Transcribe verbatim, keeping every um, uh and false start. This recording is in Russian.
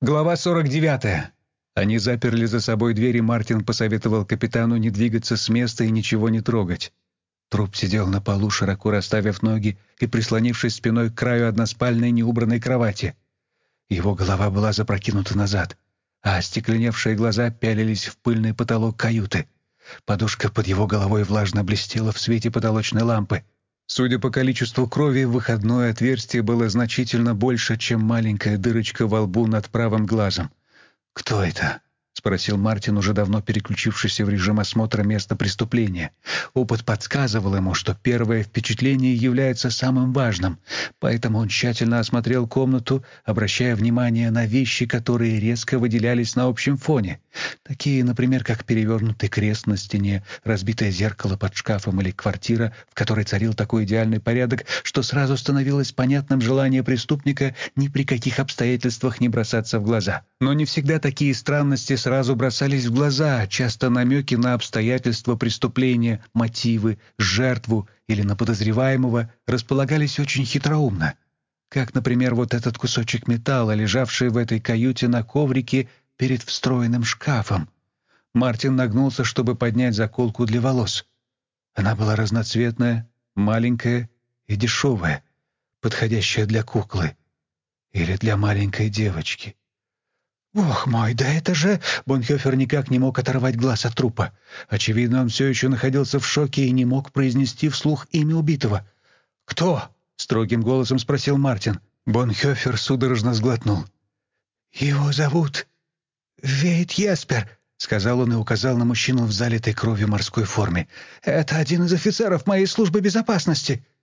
Глава сорок девятая. Они заперли за собой дверь, и Мартин посоветовал капитану не двигаться с места и ничего не трогать. Труп сидел на полу, широко расставив ноги и прислонившись спиной к краю односпальной неубранной кровати. Его голова была запрокинута назад, а остекленевшие глаза пялились в пыльный потолок каюты. Подушка под его головой влажно блестела в свете потолочной лампы. Судя по количеству крови, выходное отверстие было значительно больше, чем маленькая дырочка во лбу над правым глазом. «Кто это?» — спросил Мартин, уже давно переключившийся в режим осмотра места преступления. Опыт подсказывал ему, что первое впечатление является самым важным, поэтому он тщательно осмотрел комнату, обращая внимание на вещи, которые резко выделялись на общем фоне. Такие, например, как перевернутый крест на стене, разбитое зеркало под шкафом или квартира, в которой царил такой идеальный порядок, что сразу становилось понятным желание преступника ни при каких обстоятельствах не бросаться в глаза. Но не всегда такие странности сразу бросались в глаза, часто намеки на обстоятельства преступления, мотивы, жертву или на подозреваемого располагались очень хитроумно. Как, например, вот этот кусочек металла, лежавший в этой каюте на коврике перед встроенным шкафом. Мартин нагнулся, чтобы поднять заколку для волос. Она была разноцветная, маленькая и дешевая, подходящая для куклы или для маленькой девочки. «Бог мой, да это же...» Бонхёфер никак не мог оторвать глаз от трупа. Очевидно, он все еще находился в шоке и не мог произнести вслух имя убитого. «Кто?» — строгим голосом спросил Мартин. Бонхёфер судорожно сглотнул. «Его зовут Вейт Еспер», — сказал он и указал на мужчину в залитой кровью морской форме. «Это один из офицеров моей службы безопасности».